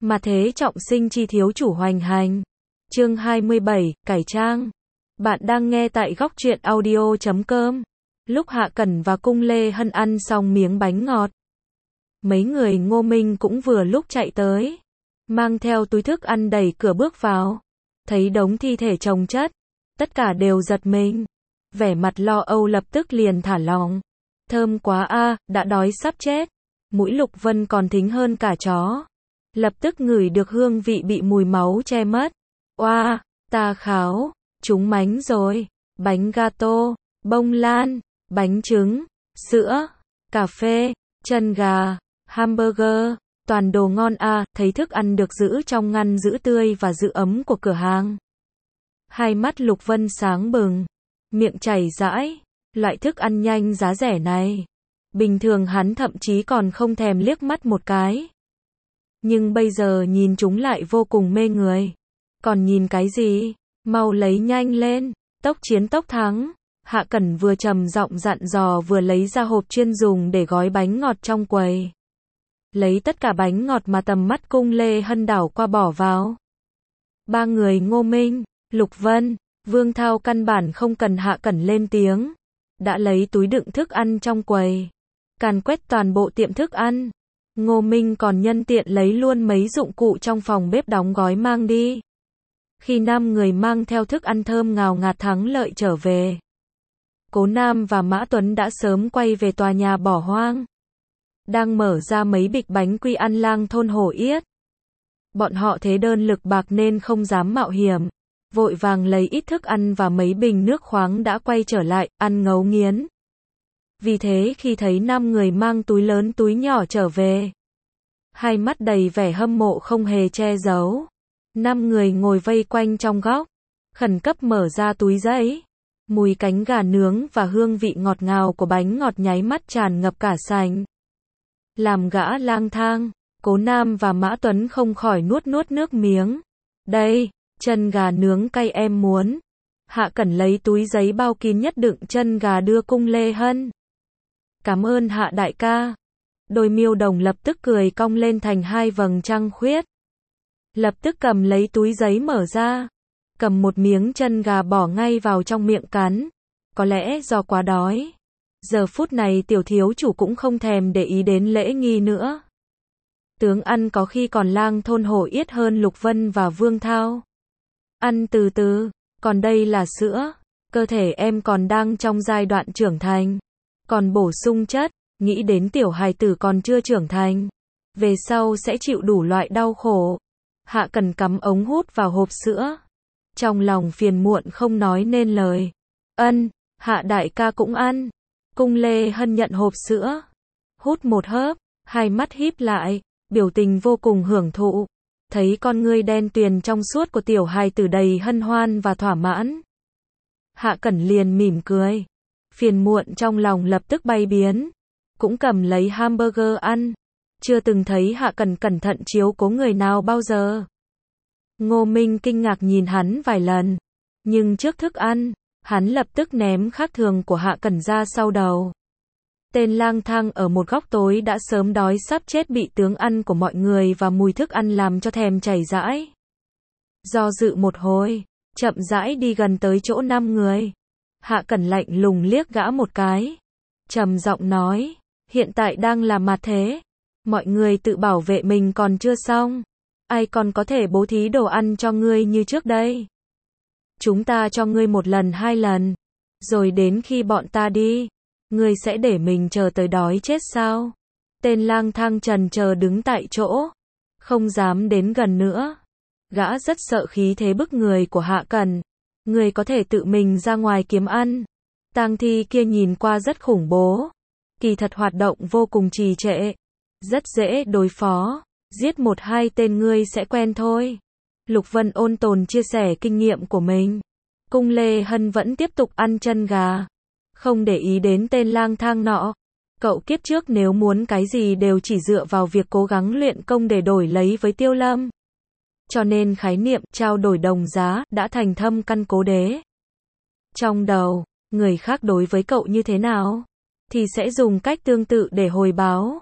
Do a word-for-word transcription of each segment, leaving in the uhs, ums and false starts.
Mà thế trọng sinh chi thiếu chủ hoành hành. Chương hai mươi bảy, cải trang. Bạn đang nghe tại góc truyện audio chấm com. Lúc Hạ Cẩn và Cung Lê Hân ăn xong miếng bánh ngọt, mấy người Ngô Minh cũng vừa lúc chạy tới, mang theo túi thức ăn đẩy cửa bước vào, thấy đống thi thể chồng chất, tất cả đều giật mình, vẻ mặt lo âu lập tức liền thả lỏng. Thơm quá a, đã đói sắp chết. Mũi Lục Vân còn thính hơn cả chó, lập tức ngửi được hương vị bị mùi máu che mất. Oa, ta kháo, trúng mánh rồi, bánh gato, bông lan, bánh trứng, sữa, cà phê, chân gà, hamburger, toàn đồ ngon a, thấy thức ăn được giữ trong ngăn giữ tươi và giữ ấm của cửa hàng. Hai mắt Lục Vân sáng bừng, miệng chảy rãi, loại thức ăn nhanh giá rẻ này, bình thường hắn thậm chí còn không thèm liếc mắt một cái. Nhưng bây giờ nhìn chúng lại vô cùng mê người. Còn nhìn cái gì? Mau lấy nhanh lên, tốc chiến tốc thắng. Hạ Cẩn vừa trầm giọng dặn dò vừa lấy ra hộp chuyên dùng để gói bánh ngọt trong quầy. Lấy tất cả bánh ngọt mà tầm mắt Cung Lê Hân đảo qua bỏ vào. Ba người Ngô Minh, Lục Vân, Vương Thao căn bản không cần Hạ Cẩn lên tiếng, đã lấy túi đựng thức ăn trong quầy, càn quét toàn bộ tiệm thức ăn. Ngô Minh còn nhân tiện lấy luôn mấy dụng cụ trong phòng bếp đóng gói mang đi. Khi năm người mang theo thức ăn thơm ngào ngạt thắng lợi trở về, Cố Nam và Mã Tuấn đã sớm quay về tòa nhà bỏ hoang, đang mở ra mấy bịch bánh quy ăn lang thôn hổ yết. Bọn họ thế đơn lực bạc nên không dám mạo hiểm, vội vàng lấy ít thức ăn và mấy bình nước khoáng đã quay trở lại, ăn ngấu nghiến. Vì thế khi thấy năm người mang túi lớn túi nhỏ trở về, hai mắt đầy vẻ hâm mộ không hề che giấu. Năm người ngồi vây quanh trong góc, khẩn cấp mở ra túi giấy. Mùi cánh gà nướng và hương vị ngọt ngào của bánh ngọt nháy mắt tràn ngập cả sảnh. Làm gã lang thang, Cố Nam và Mã Tuấn không khỏi nuốt nuốt nước miếng. Đây, chân gà nướng cay em muốn. Hạ Cẩn lấy túi giấy bao kín nhất đựng chân gà đưa Cung Lê Hân. Cảm ơn Hạ đại ca. Đôi miêu đồng lập tức cười cong lên thành hai vầng trăng khuyết. Lập tức cầm lấy túi giấy mở ra, cầm một miếng chân gà bỏ ngay vào trong miệng cắn. Có lẽ do quá đói, giờ phút này tiểu thiếu chủ cũng không thèm để ý đến lễ nghi nữa. Tướng ăn có khi còn lang thôn hổ yết hơn Lục Vân và Vương Thao. Ăn từ từ, còn đây là sữa, cơ thể em còn đang trong giai đoạn trưởng thành, còn bổ sung chất, nghĩ đến tiểu hài tử còn chưa trưởng thành, về sau sẽ chịu đủ loại đau khổ. Hạ Cẩn cắm ống hút vào hộp sữa, trong lòng phiền muộn không nói nên lời. Ân, Hạ đại ca cũng ăn. Cung Lê Hân nhận hộp sữa, hút một hớp, hai mắt híp lại, biểu tình vô cùng hưởng thụ. Thấy con ngươi đen tuyền trong suốt của tiểu hài tử đầy hân hoan và thỏa mãn, Hạ Cẩn liền mỉm cười. Phiền muộn trong lòng lập tức bay biến, cũng cầm lấy hamburger ăn. Chưa từng thấy Hạ Cẩn cẩn thận chiếu cố người nào bao giờ. Ngô Minh kinh ngạc nhìn hắn vài lần, nhưng trước thức ăn, hắn lập tức ném khác thường của Hạ Cẩn ra sau đầu. Tên lang thang ở một góc tối đã sớm đói sắp chết bị tướng ăn của mọi người và mùi thức ăn làm cho thèm chảy rãi. Do dự một hồi, chậm rãi đi gần tới chỗ năm người. Hạ Cẩn lạnh lùng liếc gã một cái, trầm giọng nói, hiện tại đang là mặt thế, mọi người tự bảo vệ mình còn chưa xong, ai còn có thể bố thí đồ ăn cho ngươi như trước đây. Chúng ta cho ngươi một lần hai lần, rồi đến khi bọn ta đi, ngươi sẽ để mình chờ tới đói chết sao? Tên lang thang trần chờ đứng tại chỗ, không dám đến gần nữa. Gã rất sợ khí thế bức người của Hạ Cẩn. Ngươi có thể tự mình ra ngoài kiếm ăn. Tang thi kia nhìn qua rất khủng bố, kỳ thật hoạt động vô cùng trì trệ, rất dễ đối phó, giết một hai tên ngươi sẽ quen thôi. Lục Vân ôn tồn chia sẻ kinh nghiệm của mình. Cung Lê Hân vẫn tiếp tục ăn chân gà, không để ý đến tên lang thang nọ. Cậu kiếp trước nếu muốn cái gì đều chỉ dựa vào việc cố gắng luyện công để đổi lấy với Tiêu Lâm. Cho nên khái niệm trao đổi đồng giá đã thành thâm căn cố đế. Trong đầu, người khác đối với cậu như thế nào, thì sẽ dùng cách tương tự để hồi báo.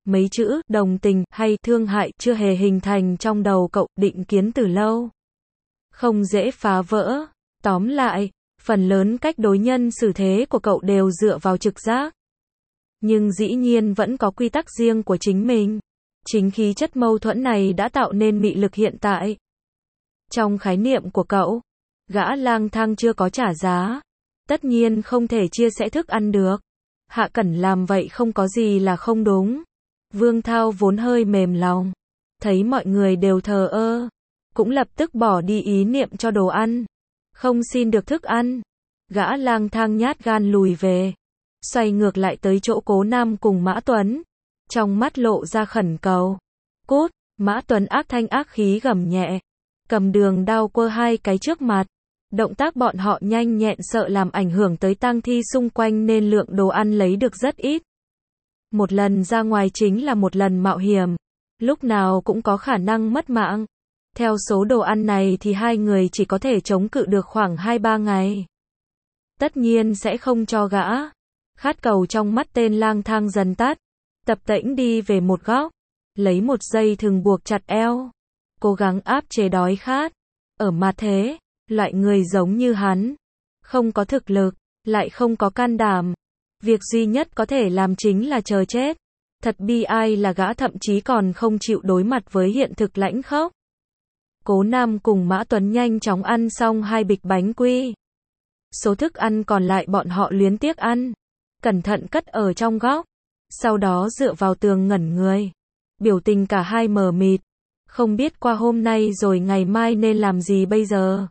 Mấy chữ đồng tình hay thương hại chưa hề hình thành trong đầu cậu, định kiến từ lâu. Không dễ phá vỡ. Tóm lại, phần lớn cách đối nhân xử thế của cậu đều dựa vào trực giác. Nhưng dĩ nhiên vẫn có quy tắc riêng của chính mình. Chính khí chất mâu thuẫn này đã tạo nên mị lực hiện tại. Trong khái niệm của cậu, gã lang thang chưa có trả giá. Tất nhiên không thể chia sẻ thức ăn được. Hạ Cẩn làm vậy không có gì là không đúng. Vương Thao vốn hơi mềm lòng. Thấy mọi người đều thờ ơ. Cũng lập tức bỏ đi ý niệm cho đồ ăn. Không xin được thức ăn. Gã lang thang nhát gan lùi về. Xoay ngược lại tới chỗ Cố Nam cùng Mã Tuấn. Trong mắt lộ ra khẩn cầu. Cút, Mã Tuấn ác thanh ác khí gầm nhẹ. Cầm đường đao quơ hai cái trước mặt. Động tác bọn họ nhanh nhẹn sợ làm ảnh hưởng tới tang thi xung quanh nên lượng đồ ăn lấy được rất ít. Một lần ra ngoài chính là một lần mạo hiểm. Lúc nào cũng có khả năng mất mạng. Theo số đồ ăn này thì hai người chỉ có thể chống cự được khoảng hai ba ngày. Tất nhiên sẽ không cho gã. Khát cầu trong mắt tên lang thang dần tắt. Tập tễnh đi về một góc. Lấy một dây thừng buộc chặt eo. Cố gắng áp chế đói khát. Ở mặt thế, loại người giống như hắn. Không có thực lực, lại không có can đảm. Việc duy nhất có thể làm chính là chờ chết. Thật bi ai là gã thậm chí còn không chịu đối mặt với hiện thực lãnh khốc. Cố Nam cùng Mã Tuấn nhanh chóng ăn xong hai bịch bánh quy. Số thức ăn còn lại bọn họ luyến tiếc ăn. Cẩn thận cất ở trong góc. Sau đó dựa vào tường ngẩn người. Biểu tình cả hai mờ mịt. Không biết qua hôm nay rồi ngày mai nên làm gì bây giờ.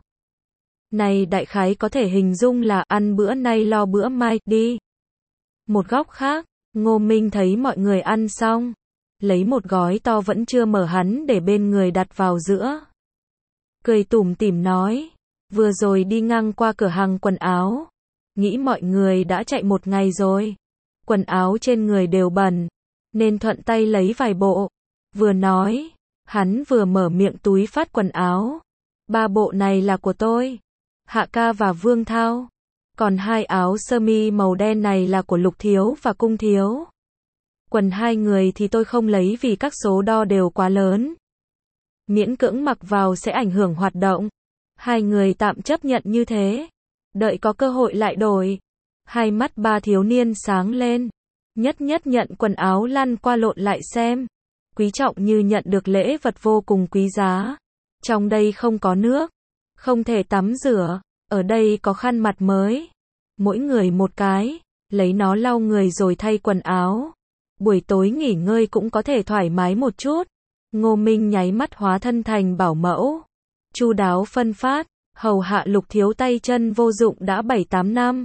Này đại khái có thể hình dung là ăn bữa nay lo bữa mai đi. Một góc khác, Ngô Minh thấy mọi người ăn xong. Lấy một gói to vẫn chưa mở hắn để bên người đặt vào giữa. Cười tủm tỉm nói. Vừa rồi đi ngang qua cửa hàng quần áo. Nghĩ mọi người đã chạy một ngày rồi. Quần áo trên người đều bẩn. Nên thuận tay lấy vài bộ. Vừa nói, hắn vừa mở miệng túi phát quần áo. Ba bộ này là của tôi. Hạ ca và Vương Thao. Còn hai áo sơ mi màu đen này là của Lục Thiếu và Cung Thiếu. Quần hai người thì tôi không lấy vì các số đo đều quá lớn. Miễn cưỡng mặc vào sẽ ảnh hưởng hoạt động. Hai người tạm chấp nhận như thế. Đợi có cơ hội lại đổi. Hai mắt ba thiếu niên sáng lên. Nhất nhất nhận quần áo lăn qua lộn lại xem. Quý trọng như nhận được lễ vật vô cùng quý giá. Trong đây không có nước. Không thể tắm rửa. Ở đây có khăn mặt mới. Mỗi người một cái. Lấy nó lau người rồi thay quần áo. Buổi tối nghỉ ngơi cũng có thể thoải mái một chút. Ngô Minh nháy mắt hóa thân thành bảo mẫu. Chu đáo phân phát. Hầu hạ Lục Thiếu tay chân vô dụng đã bảy tám năm.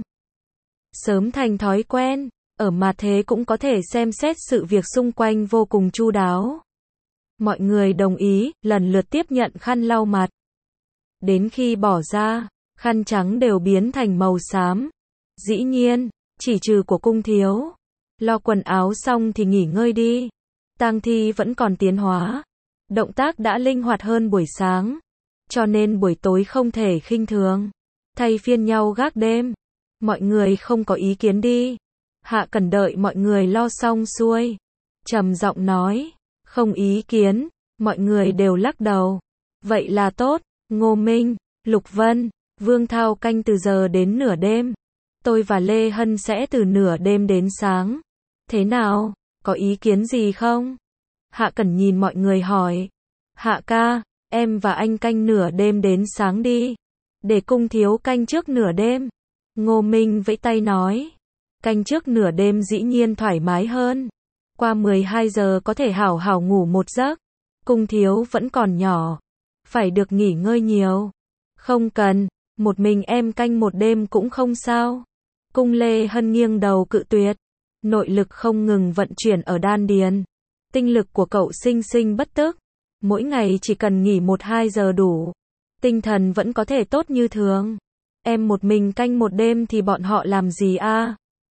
Sớm thành thói quen. Ở mặt thế cũng có thể xem xét sự việc xung quanh vô cùng chu đáo. Mọi người đồng ý, lần lượt tiếp nhận khăn lau mặt. Đến khi bỏ ra, khăn trắng đều biến thành màu xám. Dĩ nhiên, chỉ trừ của Cung Thiếu. Lo quần áo xong thì nghỉ ngơi đi. Tang thi vẫn còn tiến hóa. Động tác đã linh hoạt hơn buổi sáng. Cho nên buổi tối không thể khinh thường. Thay phiên nhau gác đêm. Mọi người không có ý kiến đi. Hạ Cần đợi mọi người lo xong xuôi. Trầm giọng nói. Không ý kiến. Mọi người đều lắc đầu. Vậy là tốt. Ngô Minh, Lục Vân, Vương Thao canh từ giờ đến nửa đêm. Tôi và Lê Hân sẽ từ nửa đêm đến sáng. Thế nào? Có ý kiến gì không? Hạ Cẩn nhìn mọi người hỏi. Hạ ca, em và anh canh nửa đêm đến sáng đi. Để Cung Thiếu canh trước nửa đêm. Ngô Minh vẫy tay nói. Canh trước nửa đêm dĩ nhiên thoải mái hơn. Qua mười hai giờ có thể hảo hảo ngủ một giấc. Cung Thiếu vẫn còn nhỏ. Phải được nghỉ ngơi nhiều. Không cần, một mình em canh một đêm cũng không sao. Cung Lê Hân nghiêng đầu cự tuyệt. Nội lực không ngừng vận chuyển ở đan điền. Tinh lực của cậu sinh sinh bất tức. Mỗi ngày chỉ cần nghỉ một hai giờ đủ. Tinh thần vẫn có thể tốt như thường. Em một mình canh một đêm thì bọn họ làm gì a?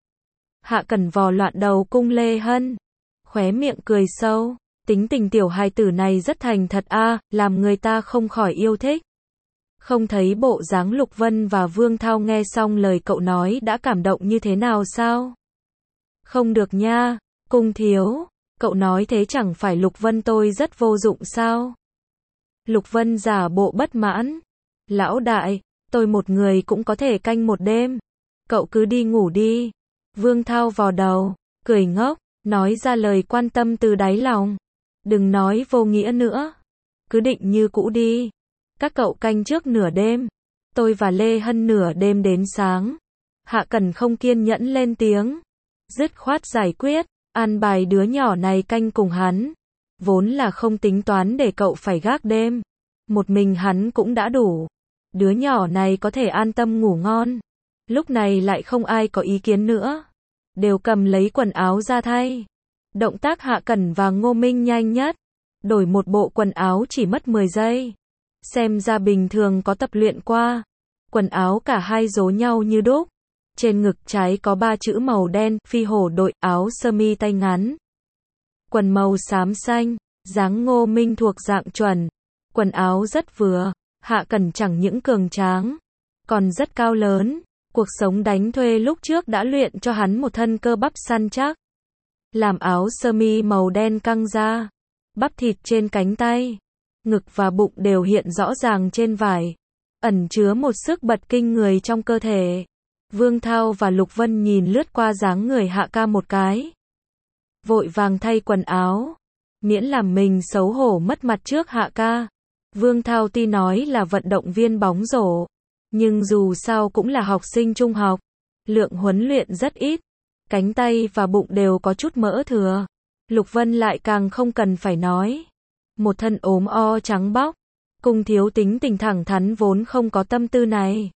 Hạ Cẩn vò loạn đầu Cung Lê Hân. Khóe miệng cười sâu. Tính tình tiểu hài tử này rất thành thật a, làm người ta không khỏi yêu thích. Không thấy bộ dáng Lục Vân và Vương Thao nghe xong lời cậu nói đã cảm động như thế nào sao? Không được nha, Cung Thiếu. Cậu nói thế chẳng phải Lục Vân tôi rất vô dụng sao? Lục Vân giả bộ bất mãn. Lão đại, tôi một người cũng có thể canh một đêm. Cậu cứ đi ngủ đi. Vương Thao vò đầu, cười ngốc, nói ra lời quan tâm từ đáy lòng. Đừng nói vô nghĩa nữa. Cứ định như cũ đi. Các cậu canh trước nửa đêm. Tôi và Lê Hân nửa đêm đến sáng. Hạ Cần không kiên nhẫn lên tiếng. Dứt khoát giải quyết, an bài đứa nhỏ này canh cùng hắn. Vốn là không tính toán để cậu phải gác đêm. Một mình hắn cũng đã đủ. Đứa nhỏ này có thể an tâm ngủ ngon. Lúc này lại không ai có ý kiến nữa. Đều cầm lấy quần áo ra thay. Động tác Hạ Cẩn và Ngô Minh nhanh nhất. Đổi một bộ quần áo chỉ mất mười giây. Xem ra bình thường có tập luyện qua. Quần áo cả hai rố nhau như đúc. Trên ngực trái có ba chữ màu đen, phi hổ đội, áo sơ mi tay ngắn. Quần màu xám xanh, dáng Ngô Minh thuộc dạng chuẩn. Quần áo rất vừa, Hạ Cẩn chẳng những cường tráng, còn rất cao lớn. Cuộc sống đánh thuê lúc trước đã luyện cho hắn một thân cơ bắp săn chắc. Làm áo sơ mi màu đen căng ra, bắp thịt trên cánh tay, ngực và bụng đều hiện rõ ràng trên vải, ẩn chứa một sức bật kinh người trong cơ thể. Vương Thao và Lục Vân nhìn lướt qua dáng người Hạ ca một cái. Vội vàng thay quần áo, miễn làm mình xấu hổ mất mặt trước Hạ ca. Vương Thao tuy nói là vận động viên bóng rổ, nhưng dù sao cũng là học sinh trung học. Lượng huấn luyện rất ít, cánh tay và bụng đều có chút mỡ thừa. Lục Vân lại càng không cần phải nói. Một thân ốm o trắng bóc, cùng thiếu tính tình thẳng thắn vốn không có tâm tư này.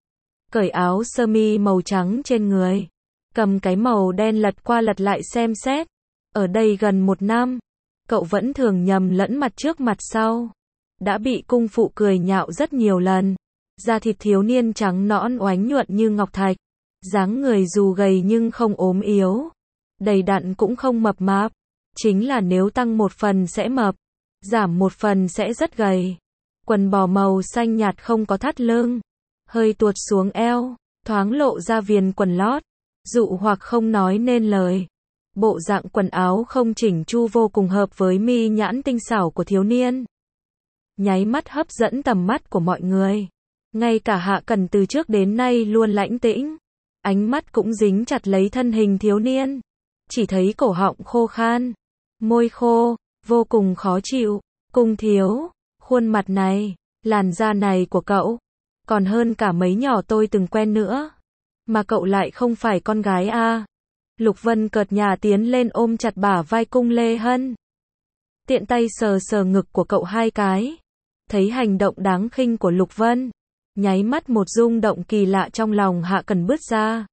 Cởi áo sơ mi màu trắng trên người, cầm cái màu đen lật qua lật lại xem xét. Ở đây gần một năm, cậu vẫn thường nhầm lẫn mặt trước mặt sau. Đã bị cung phụ cười nhạo rất nhiều lần. Da thịt thiếu niên trắng nõn oánh nhuận như ngọc thạch. Dáng người dù gầy nhưng không ốm yếu. Đầy đặn cũng không mập mạp. Chính là nếu tăng một phần sẽ mập, giảm một phần sẽ rất gầy. Quần bò màu xanh nhạt không có thắt lưng, hơi tuột xuống eo, thoáng lộ ra viền quần lót, dụ hoặc không nói nên lời. Bộ dạng quần áo không chỉnh chu vô cùng hợp với mi nhãn tinh xảo của thiếu niên. Nháy mắt hấp dẫn tầm mắt của mọi người. Ngay cả Hạ Cần từ trước đến nay luôn lãnh tĩnh, ánh mắt cũng dính chặt lấy thân hình thiếu niên. Chỉ thấy cổ họng khô khan, môi khô, vô cùng khó chịu. Cung thiếu, khuôn mặt này, làn da này của cậu, còn hơn cả mấy nhỏ tôi từng quen nữa. Mà cậu lại không phải con gái à. Lục Vân cợt nhả tiến lên ôm chặt bả vai Cung Lê Hân. Tiện tay sờ sờ ngực của cậu hai cái. Thấy hành động đáng khinh của Lục Vân, nháy mắt một rung động kỳ lạ trong lòng Hạ Cần bứt ra.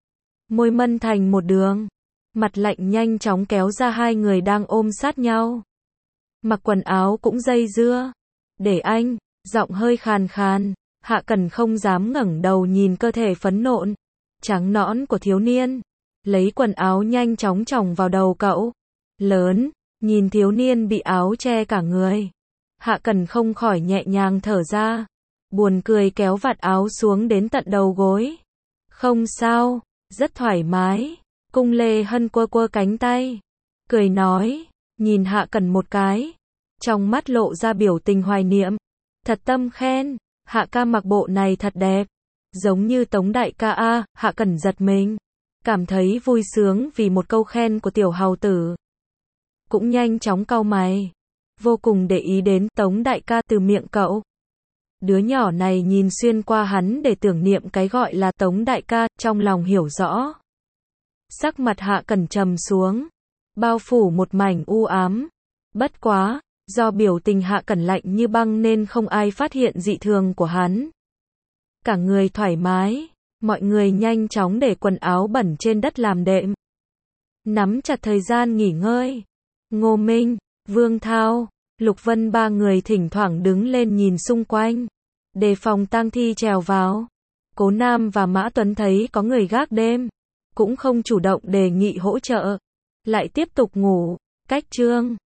Môi mân thành một đường, mặt lạnh nhanh chóng kéo ra hai người đang ôm sát nhau. Mặc quần áo cũng dây dưa. Để anh, giọng hơi khàn khàn. Hạ Cần không dám ngẩng đầu nhìn cơ thể phấn nộn, trắng nõn của thiếu niên. Lấy quần áo nhanh chóng chồng vào đầu cậu. Lớn, nhìn thiếu niên bị áo che cả người. Hạ Cần không khỏi nhẹ nhàng thở ra. Buồn cười kéo vạt áo xuống đến tận đầu gối. Không sao, rất thoải mái. Cung Lê Hân quơ quơ cánh tay, cười nói, nhìn Hạ Cần một cái. Trong mắt lộ ra biểu tình hoài niệm. Thật tâm khen, Hạ ca mặc bộ này thật đẹp. Giống như Tống đại ca a. Hạ Cần giật mình, cảm thấy vui sướng vì một câu khen của tiểu hầu tử. Cũng nhanh chóng cau mày, vô cùng để ý đến Tống đại ca từ miệng cậu. Đứa nhỏ này nhìn xuyên qua hắn để tưởng niệm cái gọi là Tống đại ca, trong lòng hiểu rõ. Sắc mặt Hạ Cần trầm xuống, bao phủ một mảnh u ám. Bất quá, do biểu tình Hạ Cần lạnh như băng nên không ai phát hiện dị thường của hắn. Cả người thoải mái, mọi người nhanh chóng để quần áo bẩn trên đất làm đệm. Nắm chặt thời gian nghỉ ngơi. Ngô Minh, Vương Thao, Lục Vân ba người thỉnh thoảng đứng lên nhìn xung quanh, đề phòng tang thi trèo vào. Cố Nam và Mã Tuấn thấy có người gác đêm, cũng không chủ động đề nghị hỗ trợ, lại tiếp tục ngủ. Cách chương